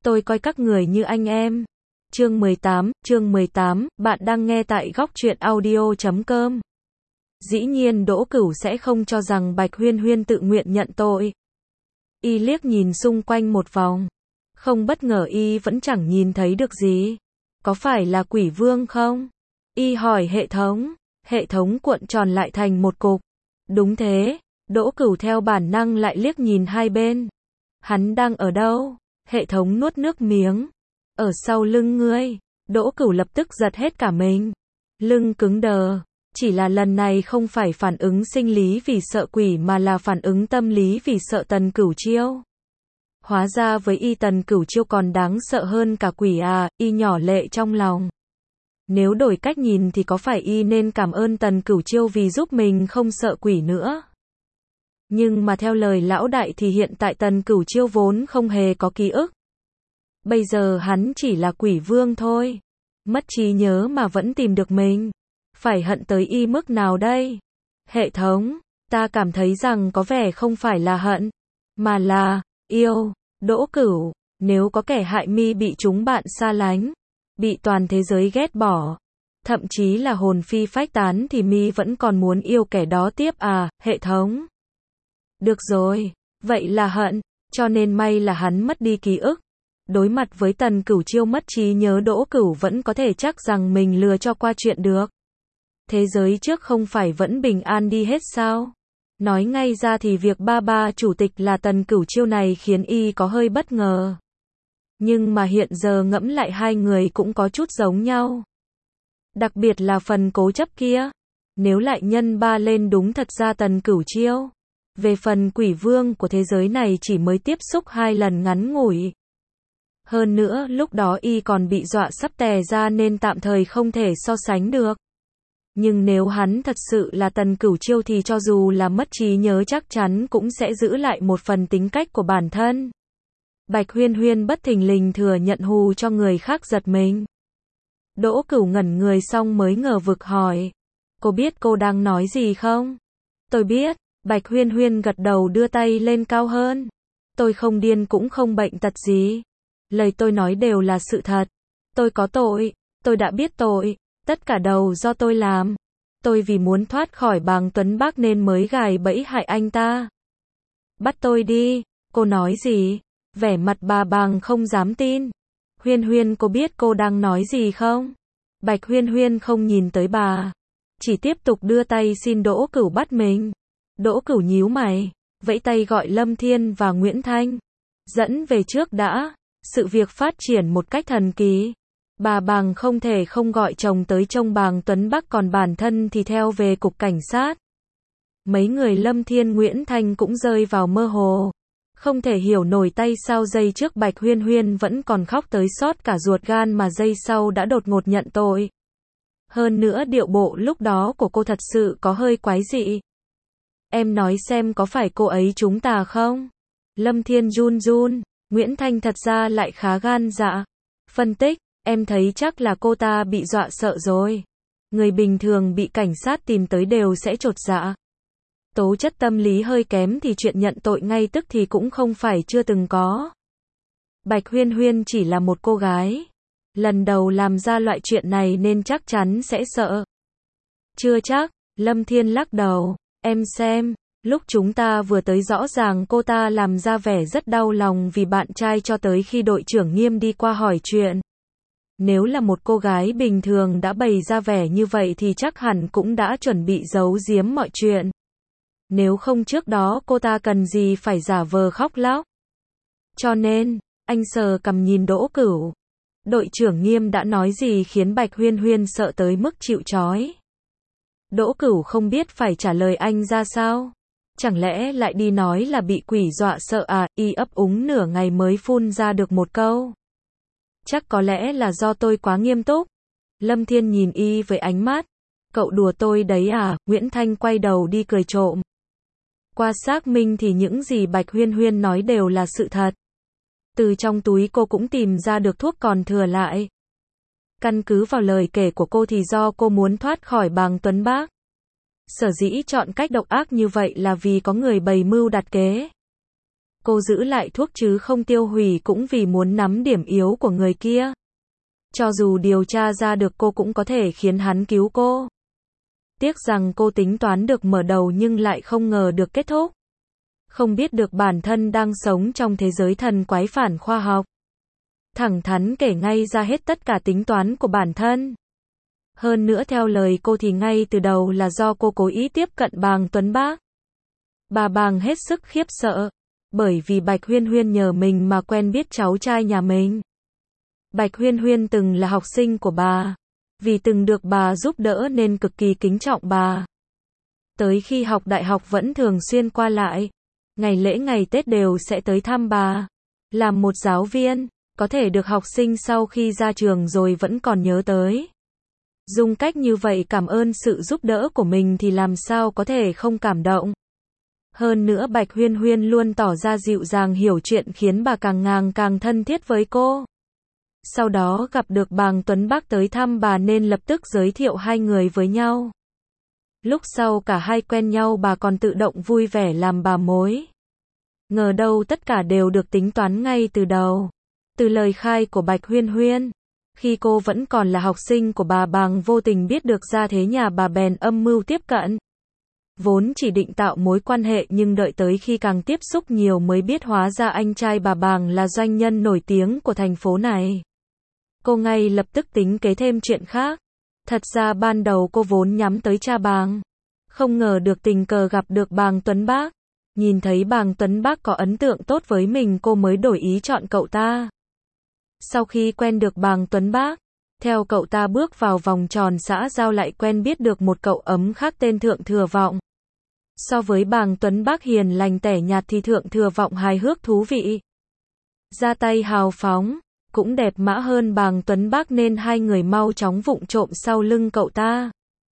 Tôi coi các người như anh em. Chương 18, bạn đang nghe tại góc truyện audio.com. Dĩ nhiên Đỗ Cửu sẽ không cho rằng Bạch Huyên Huyên tự nguyện nhận tội. Y liếc nhìn xung quanh một vòng. Không bất ngờ y vẫn chẳng nhìn thấy được gì. Có phải là quỷ vương không? Y hỏi hệ thống cuộn tròn lại thành một cục. Đúng thế, Đỗ Cửu theo bản năng lại liếc nhìn hai bên. Hắn đang ở đâu? Hệ thống nuốt nước miếng. Ở sau lưng ngươi. Đỗ Cửu lập tức giật hết cả mình. Lưng cứng đờ. Chỉ là lần này không phải phản ứng sinh lý vì sợ quỷ mà là phản ứng tâm lý vì sợ Tần Cửu Chiêu. Hóa ra với y Tần Cửu Chiêu còn đáng sợ hơn cả quỷ à, y nhỏ lệ trong lòng. Nếu đổi cách nhìn thì có phải y nên cảm ơn Tần Cửu Chiêu vì giúp mình không sợ quỷ nữa. Nhưng mà theo lời lão đại thì hiện tại Tần Cửu Chiêu vốn không hề có ký ức. Bây giờ hắn chỉ là quỷ vương thôi. Mất trí nhớ mà vẫn tìm được mình. Phải hận tới y mức nào đây? Hệ thống, ta cảm thấy rằng có vẻ không phải là hận, mà là yêu. Đỗ Cửu, nếu có kẻ hại mi bị chúng bạn xa lánh, bị toàn thế giới ghét bỏ, thậm chí là hồn phi phách tán thì mi vẫn còn muốn yêu kẻ đó tiếp à, hệ thống? Được rồi, vậy là hận, cho nên may là hắn mất đi ký ức. Đối mặt với Tần Cửu Chiêu mất trí nhớ, Đỗ Cửu vẫn có thể chắc rằng mình lừa cho qua chuyện được. Thế giới trước không phải vẫn bình an đi hết sao? Nói ngay ra thì việc ba chủ tịch là Tần Cửu Chiêu này khiến y có hơi bất ngờ. Nhưng mà hiện giờ ngẫm lại hai người cũng có chút giống nhau. Đặc biệt là phần cố chấp kia. Nếu lại nhân ba lên đúng thật ra Tần Cửu Chiêu. Về phần quỷ vương của thế giới này chỉ mới tiếp xúc 2 lần ngắn ngủi. Hơn nữa lúc đó y còn bị dọa sắp tè ra nên tạm thời không thể so sánh được. Nhưng nếu hắn thật sự là Tần Cửu Chiêu thì cho dù là mất trí nhớ chắc chắn cũng sẽ giữ lại một phần tính cách của bản thân. Bạch Huyên Huyên bất thình lình thừa nhận hù cho người khác giật mình. Đỗ Cửu ngẩn người xong mới ngờ vực hỏi. Cô biết cô đang nói gì không? Tôi biết. Bạch Huyên Huyên gật đầu đưa tay lên cao hơn. Tôi không điên cũng không bệnh tật gì. Lời tôi nói đều là sự thật. Tôi có tội. Tôi đã biết tội. Tất cả đều do tôi làm. Tôi vì muốn thoát khỏi Bàng Tuấn Bác nên mới gài bẫy hại anh ta. Bắt tôi đi. Cô nói gì? Vẻ mặt bà Bàng không dám tin. Huyên Huyên, cô biết cô đang nói gì không? Bạch Huyên Huyên không nhìn tới bà. Chỉ tiếp tục đưa tay xin Đỗ Cửu bắt mình. Đỗ Cửu nhíu mày. Vẫy tay gọi Lâm Thiên và Nguyễn Thanh. Dẫn về trước đã. Sự việc phát triển một cách thần kỳ. Bà Bàng không thể không gọi chồng tới trông Bàng Tuấn Bắc, còn bản thân thì theo về cục cảnh sát. Mấy người Lâm Thiên Nguyễn Thanh cũng rơi vào mơ hồ. Không thể hiểu nổi tay sao giây trước Bạch Huyên Huyên vẫn còn khóc tới xót cả ruột gan mà giây sau đã đột ngột nhận tội. Hơn nữa điệu bộ lúc đó của cô thật sự có hơi quái dị. Em nói xem có phải cô ấy trúng tà không? Lâm Thiên run run. Nguyễn Thanh thật ra lại khá gan dạ. Phân tích. Em thấy chắc là cô ta bị dọa sợ rồi. Người bình thường bị cảnh sát tìm tới đều sẽ chột dạ. Tố chất tâm lý hơi kém thì chuyện nhận tội ngay tức thì cũng không phải chưa từng có. Bạch Huyên Huyên chỉ là một cô gái. Lần đầu làm ra loại chuyện này nên chắc chắn sẽ sợ. Chưa chắc. Lâm Thiên lắc đầu. Em xem. Lúc chúng ta vừa tới rõ ràng cô ta làm ra vẻ rất đau lòng vì bạn trai cho tới khi đội trưởng Nghiêm đi qua hỏi chuyện. Nếu là một cô gái bình thường đã bày ra vẻ như vậy thì chắc hẳn cũng đã chuẩn bị giấu giếm mọi chuyện. Nếu không trước đó cô ta cần gì phải giả vờ khóc lóc. Cho nên, anh sờ cằm nhìn Đỗ Cửu. Đội trưởng Nghiêm đã nói gì khiến Bạch Huyên Huyên sợ tới mức chịu trói? Đỗ Cửu không biết phải trả lời anh ra sao. Chẳng lẽ lại đi nói là bị quỷ dọa sợ à? Y ấp úng nửa ngày mới phun ra được một câu. Chắc có lẽ là do tôi quá nghiêm túc. Lâm Thiên nhìn y với ánh mắt. Cậu đùa tôi đấy à? Nguyễn Thanh quay đầu đi cười trộm. Qua xác minh thì những gì Bạch Huyên Huyên nói đều là sự thật. Từ trong túi cô cũng tìm ra được thuốc còn thừa lại. Căn cứ vào lời kể của cô thì do cô muốn thoát khỏi Bàng Tuấn Bác. Sở dĩ chọn cách độc ác như vậy là vì có người bày mưu đặt kế. Cô giữ lại thuốc chứ không tiêu hủy cũng vì muốn nắm điểm yếu của người kia. Cho dù điều tra ra được cô cũng có thể khiến hắn cứu cô. Tiếc rằng cô tính toán được mở đầu nhưng lại không ngờ được kết thúc. Không biết được bản thân đang sống trong thế giới thần quái phản khoa học. Thẳng thắn kể ngay ra hết tất cả tính toán của bản thân. Hơn nữa theo lời cô thì ngay từ đầu là do cô cố ý tiếp cận Bàng Tuấn Bác. Bà Bàng hết sức khiếp sợ, bởi vì Bạch Huyên Huyên nhờ mình mà quen biết cháu trai nhà mình. Bạch Huyên Huyên từng là học sinh của bà, vì từng được bà giúp đỡ nên cực kỳ kính trọng bà. Tới khi học đại học vẫn thường xuyên qua lại, ngày lễ ngày Tết đều sẽ tới thăm bà. Làm một giáo viên, có thể được học sinh sau khi ra trường rồi vẫn còn nhớ tới. Dùng cách như vậy cảm ơn sự giúp đỡ của mình thì làm sao có thể không cảm động. Hơn nữa Bạch Huyên Huyên luôn tỏ ra dịu dàng hiểu chuyện khiến bà càng thân thiết với cô. Sau đó gặp được Bàng Tuấn Bác tới thăm bà nên lập tức giới thiệu hai người với nhau. Lúc sau cả hai quen nhau bà còn tự động vui vẻ làm bà mối. Ngờ đâu tất cả đều được tính toán ngay từ đầu. Từ lời khai của Bạch Huyên Huyên, khi cô vẫn còn là học sinh của bà Bàng vô tình biết được gia thế nhà bà bèn âm mưu tiếp cận. Vốn chỉ định tạo mối quan hệ nhưng đợi tới khi càng tiếp xúc nhiều mới biết hóa ra anh trai bà Bàng là doanh nhân nổi tiếng của thành phố này. Cô ngay lập tức tính kế thêm chuyện khác. Thật ra ban đầu cô vốn nhắm tới cha Bàng. Không ngờ được tình cờ gặp được Bàng Tuấn Bác. Nhìn thấy Bàng Tuấn Bác có ấn tượng tốt với mình cô mới đổi ý chọn cậu ta. Sau khi quen được Bàng Tuấn Bác, theo cậu ta bước vào vòng tròn xã giao lại quen biết được một cậu ấm khác tên Thượng Thừa Vọng. So với Bàng Tuấn Bác hiền lành tẻ nhạt thì Thượng Thừa Vọng hài hước thú vị. Ra tay hào phóng, cũng đẹp mã hơn Bàng Tuấn Bác nên hai người mau chóng vụng trộm sau lưng cậu ta.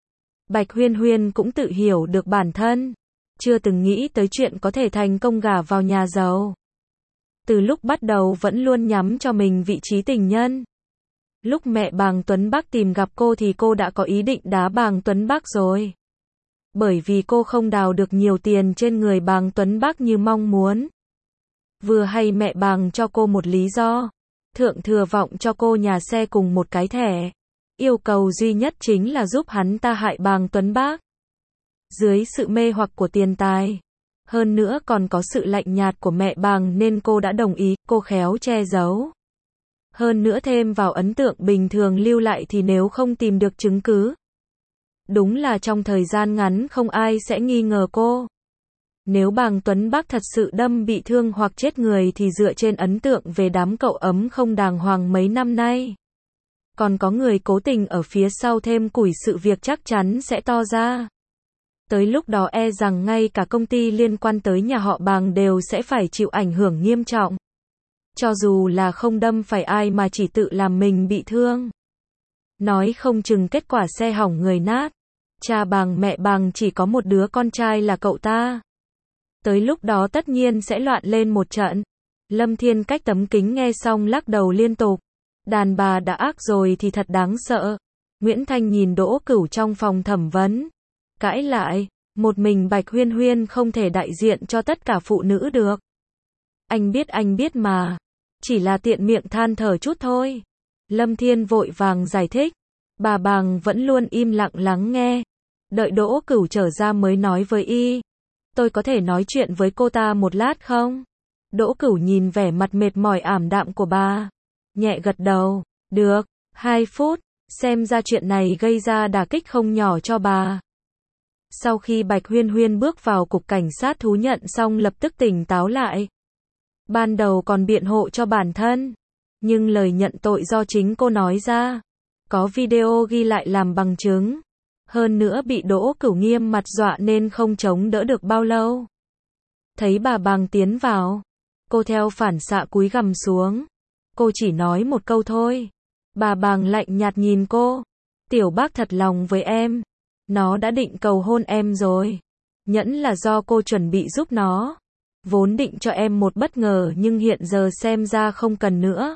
Bạch Huyên Huyên cũng tự hiểu được bản thân, chưa từng nghĩ tới chuyện có thể thành công gả vào nhà giàu. Từ lúc bắt đầu vẫn luôn nhắm cho mình vị trí tình nhân. Lúc mẹ Bàng Tuấn Bác tìm gặp cô thì cô đã có ý định đá Bàng Tuấn Bác rồi. Bởi vì cô không đào được nhiều tiền trên người Bàng Tuấn Bác như mong muốn. Vừa hay mẹ Bàng cho cô một lý do. Thượng Thừa Vọng cho cô nhà xe cùng một cái thẻ. Yêu cầu duy nhất chính là giúp hắn ta hại Bàng Tuấn Bác. Dưới sự mê hoặc của tiền tài, hơn nữa còn có sự lạnh nhạt của mẹ Bàng nên cô đã đồng ý, cô khéo che giấu. Hơn nữa thêm vào ấn tượng bình thường lưu lại thì nếu không tìm được chứng cứ. Đúng là trong thời gian ngắn không ai sẽ nghi ngờ cô. Nếu Bàng Tuấn Bác thật sự đâm bị thương hoặc chết người thì dựa trên ấn tượng về đám cậu ấm không đàng hoàng mấy năm nay. Còn có người cố tình ở phía sau thêm củi sự việc chắc chắn sẽ to ra. Tới lúc đó e rằng ngay cả công ty liên quan tới nhà họ Bàng đều sẽ phải chịu ảnh hưởng nghiêm trọng. Cho dù là không đâm phải ai mà chỉ tự làm mình bị thương. Nói không chừng kết quả xe hỏng người nát. Cha Bàng mẹ Bàng chỉ có một đứa con trai là cậu ta. Tới lúc đó tất nhiên sẽ loạn lên một trận. Lâm Thiên cách tấm kính nghe xong lắc đầu liên tục. Đàn bà đã ác rồi thì thật đáng sợ. Nguyễn Thanh nhìn Đỗ Cửu trong phòng thẩm vấn. Cãi lại, một mình Bạch Huyên Huyên không thể đại diện cho tất cả phụ nữ được. Anh biết mà. Chỉ là tiện miệng than thở chút thôi. Lâm Thiên vội vàng giải thích. Bà Bàng vẫn luôn im lặng lắng nghe. Đợi Đỗ Cửu trở ra mới nói với y. Tôi có thể nói chuyện với cô ta một lát không? Đỗ Cửu nhìn vẻ mặt mệt mỏi ảm đạm của bà. Nhẹ gật đầu. Được, 2 phút. Xem ra chuyện này gây ra đả kích không nhỏ cho bà. Sau khi Bạch Huyên Huyên bước vào cục cảnh sát thú nhận xong lập tức tỉnh táo lại. Ban đầu còn biện hộ cho bản thân. Nhưng lời nhận tội do chính cô nói ra. Có video ghi lại làm bằng chứng. Hơn nữa bị Đỗ Cửu nghiêm mặt dọa nên không chống đỡ được bao lâu. Thấy bà Bàng tiến vào. Cô theo phản xạ cúi gằm xuống. Cô chỉ nói một câu thôi. Bà Bàng lạnh nhạt nhìn cô. Tiểu Bác thật lòng với em. Nó đã định cầu hôn em rồi. Nhẫn là do cô chuẩn bị giúp nó. Vốn định cho em một bất ngờ nhưng hiện giờ xem ra không cần nữa.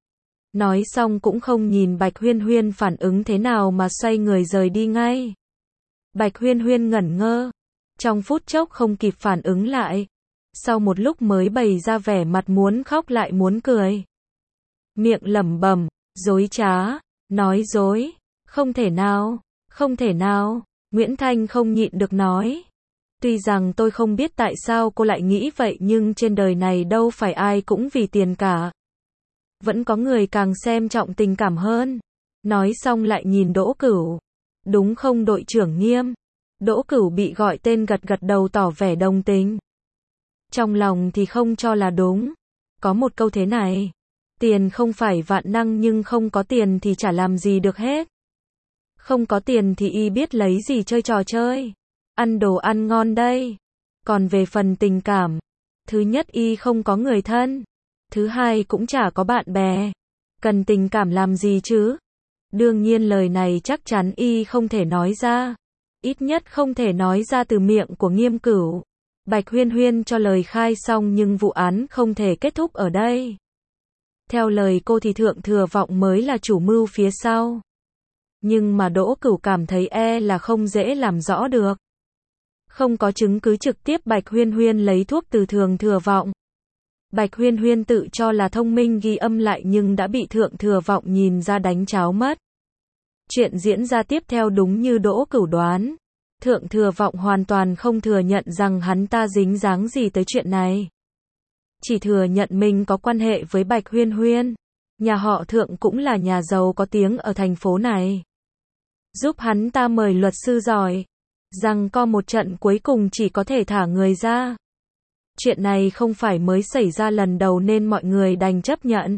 Nói xong cũng không nhìn Bạch Huyên Huyên phản ứng thế nào mà xoay người rời đi ngay. Bạch Huyên Huyên ngẩn ngơ. Trong phút chốc không kịp phản ứng lại. Sau một lúc mới bày ra vẻ mặt muốn khóc lại muốn cười. Miệng lẩm bẩm, dối trá, nói dối, không thể nào, không thể nào, Nguyễn Thanh không nhịn được nói. Tuy rằng tôi không biết tại sao cô lại nghĩ vậy nhưng trên đời này đâu phải ai cũng vì tiền cả. Vẫn có người càng xem trọng tình cảm hơn. Nói xong lại nhìn Đỗ Cửu. Đúng không đội trưởng Nghiêm? Đỗ Cửu bị gọi tên gật gật đầu tỏ vẻ đồng tình. Trong lòng thì không cho là đúng. Có một câu thế này. Tiền không phải vạn năng nhưng không có tiền thì chả làm gì được hết. Không có tiền thì y biết lấy gì chơi trò chơi. Ăn đồ ăn ngon đây. Còn về phần tình cảm. Thứ nhất y không có người thân. Thứ hai cũng chả có bạn bè. Cần tình cảm làm gì chứ? Đương nhiên lời này chắc chắn y không thể nói ra. Ít nhất không thể nói ra từ miệng của Nghiêm Cửu. Bạch Huyên Huyên cho lời khai xong nhưng vụ án không thể kết thúc ở đây. Theo lời cô thì Thượng Thừa Vọng mới là chủ mưu phía sau. Nhưng mà Đỗ Cửu cảm thấy là không dễ làm rõ được. Không có chứng cứ trực tiếp Bạch Huyên Huyên lấy thuốc từ Thượng Thừa Vọng. Bạch Huyên Huyên tự cho là thông minh ghi âm lại nhưng đã bị Thượng Thừa Vọng nhìn ra đánh cháo mất. Chuyện diễn ra tiếp theo đúng như Đỗ Cửu đoán. Thượng Thừa Vọng hoàn toàn không thừa nhận rằng hắn ta dính dáng gì tới chuyện này. Chỉ thừa nhận mình có quan hệ với Bạch Huyên Huyên. Nhà họ Thượng cũng là nhà giàu có tiếng ở thành phố này. Giúp hắn ta mời luật sư giỏi. Rằng co một trận cuối cùng chỉ có thể thả người ra. Chuyện này không phải mới xảy ra lần đầu nên mọi người đành chấp nhận.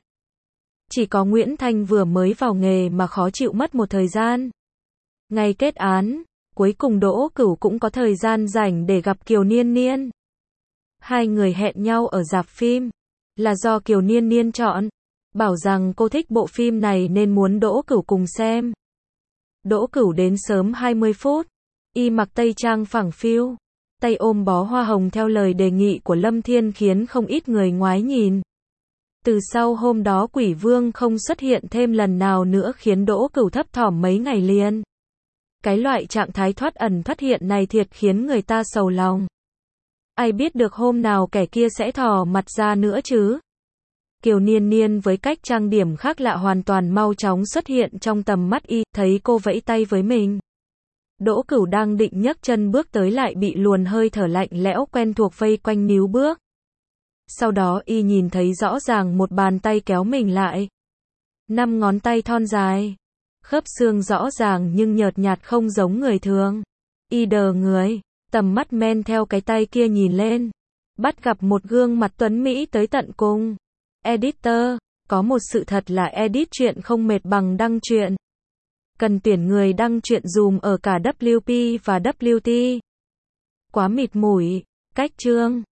Chỉ có Nguyễn Thanh vừa mới vào nghề mà khó chịu mất một thời gian. Ngày kết án, cuối cùng Đỗ Cửu cũng có thời gian rảnh để gặp Kiều Niên Niên. Hai người hẹn nhau ở rạp phim. Là do Kiều Niên Niên chọn. Bảo rằng cô thích bộ phim này nên muốn Đỗ Cửu cùng xem. Đỗ Cửu đến sớm 20 phút. Y mặc tây trang phẳng phiu. Tay ôm bó hoa hồng theo lời đề nghị của Lâm Thiên khiến không ít người ngoái nhìn. Từ sau hôm đó Quỷ Vương không xuất hiện thêm lần nào nữa khiến Đỗ Cửu thấp thỏm mấy ngày liền. Cái loại trạng thái thoát ẩn thoát hiện này thiệt khiến người ta sầu lòng. Ai biết được hôm nào kẻ kia sẽ thò mặt ra nữa chứ? Kiều Niên Niên với cách trang điểm khác lạ hoàn toàn mau chóng xuất hiện trong tầm mắt y, thấy cô vẫy tay với mình. Đỗ Cửu đang định nhấc chân bước tới lại bị luồn hơi thở lạnh lẽo quen thuộc vây quanh níu bước. Sau đó y nhìn thấy rõ ràng một bàn tay kéo mình lại. 5 ngón tay thon dài. Khớp xương rõ ràng nhưng nhợt nhạt không giống người thường. Y đờ người, tầm mắt men theo cái tay kia nhìn lên. Bắt gặp một gương mặt tuấn Mỹ tới tận cùng. Editor, có một sự thật là edit truyện không mệt bằng đăng truyện. Cần tuyển người đăng truyện dùm ở cả WP và WT. Quá mịt mủi, cách chương.